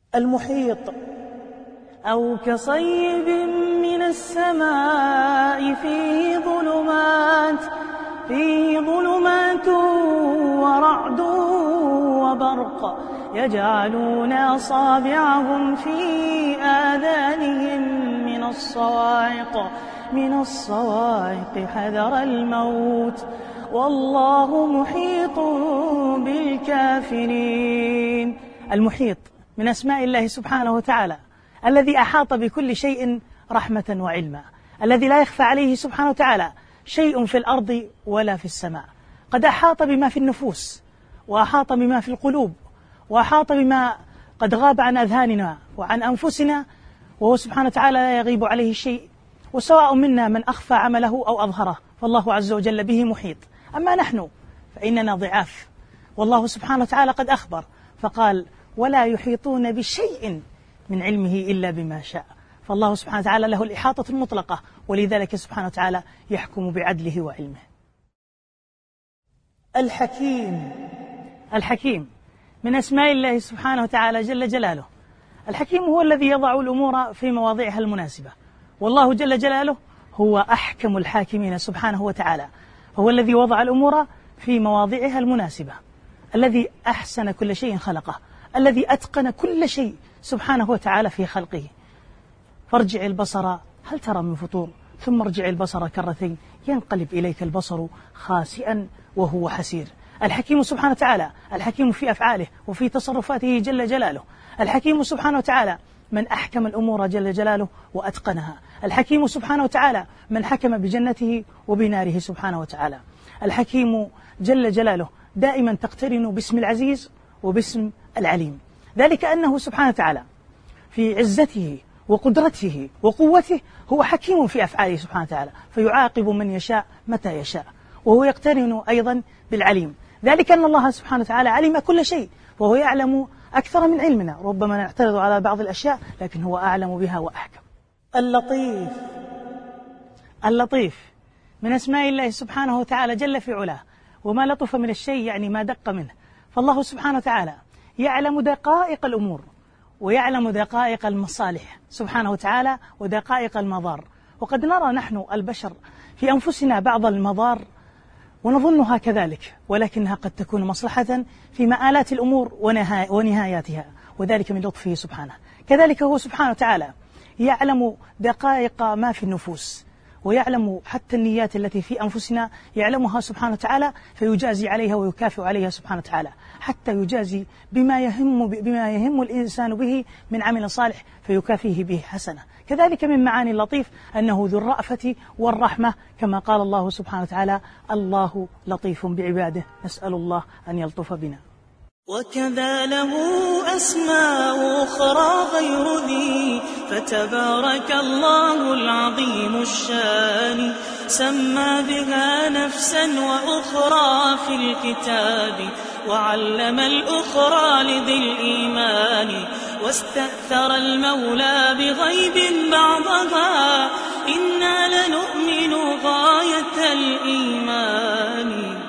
المحيط. أو كصيب من السماء فيه ظلمات ورعد وبرق يجعلون أصابعهم في آذانهم من الصواعق حذر الموت والله محيط بالكافرين. المحيط من أسماء الله سبحانه وتعالى، الذي أحاط بكل شيء رحمة وعلما، الذي لا يخفى عليه سبحانه وتعالى شيء في الأرض ولا في السماء. قد أحاط بما في النفوس، وأحاط بما في القلوب، وأحاط بما قد غاب عن أذهاننا وعن أنفسنا، وهو سبحانه وتعالى لا يغيب عليه شيء، وسواء منا من أخفى عمله أو أظهره، فالله عز وجل به محيط. أما نحن فإننا ضعاف، والله سبحانه وتعالى قد أخبر فقال: ولا يحيطون بشيء من علمه إلا بما شاء. فالله سبحانه وتعالى له الإحاطة المطلقة، ولذلك سبحانه وتعالى يحكم بعدله وعلمه. الحكيم من أسماء الله سبحانه وتعالى جل جلاله. الحكيم هو الذي يضع الأمور في مواضعها المناسبة، والله جل جلاله هو أحكم الحاكمين سبحانه وتعالى، هو الذي وضع الأمور في مواضعها المناسبة، الذي أحسن كل شيء خلقه، الذي أتقن كل شيء سبحانه وتعالى في خلقه. فارجع البصر هل ترى من فطور ثم ارجع البصر كرتين ينقلب إليك البصر خاسئا وهو حسير. الحكيم سبحانه وتعالى الحكيم في أفعاله وفي تصرفاته جل جلاله. الحكيم سبحانه وتعالى من أحكم الأمور جل جلاله وأتقنها. الحكيم سبحانه وتعالى من حكم بجنته وبناره سبحانه وتعالى. الحكيم جل جلاله دائما تقترن باسم العزيز وباسم العليم، ذلك أنه سبحانه وتعالى في عزته وقدرته وقوته هو حكيم في أفعاله سبحانه وتعالى، فيعاقب من يشاء متى يشاء، وهو يقترن أيضا بالعليم، ذلك أن الله سبحانه وتعالى علم كل شيء، وهو يعلم أكثر من علمنا، ربما نعترض على بعض الأشياء لكن هو أعلم بها وأحكم. اللطيف من أسماء الله سبحانه وتعالى جل في علاه، وما لطف من الشيء يعني ما دق منه، فالله سبحانه وتعالى يعلم دقائق الأمور ويعلم دقائق المصالح سبحانه وتعالى ودقائق المضار. وقد نرى نحن البشر في أنفسنا بعض المضار ونظنها كذلك، ولكنها قد تكون مصلحة في مآلات الأمور ونهاياتها، وذلك من لطفه سبحانه. كذلك هو سبحانه وتعالى يعلم دقائق ما في النفوس، ويعلم حتى النيات التي في أنفسنا يعلمها سبحانه وتعالى، فيجازي عليها ويكافئ عليها سبحانه وتعالى، حتى يجازي بما يهم الإنسان به من عمل صالح فيكافيه به حسنة. كذلك من معاني اللطيف أنه ذو الرأفة والرحمة، كما قال الله سبحانه وتعالى: الله لطيف بعباده، نسأل الله أن يلطف بنا. وكذا له أسماء أخرى غير ذي، فتبارك الله العظيم الشان، سمى بها نفسا وأخرى في الكتاب، وعلم الأخرى لذي الإيمان، واستأثر المولى بغيب بعضها، إنا لنؤمن غاية الإيمان.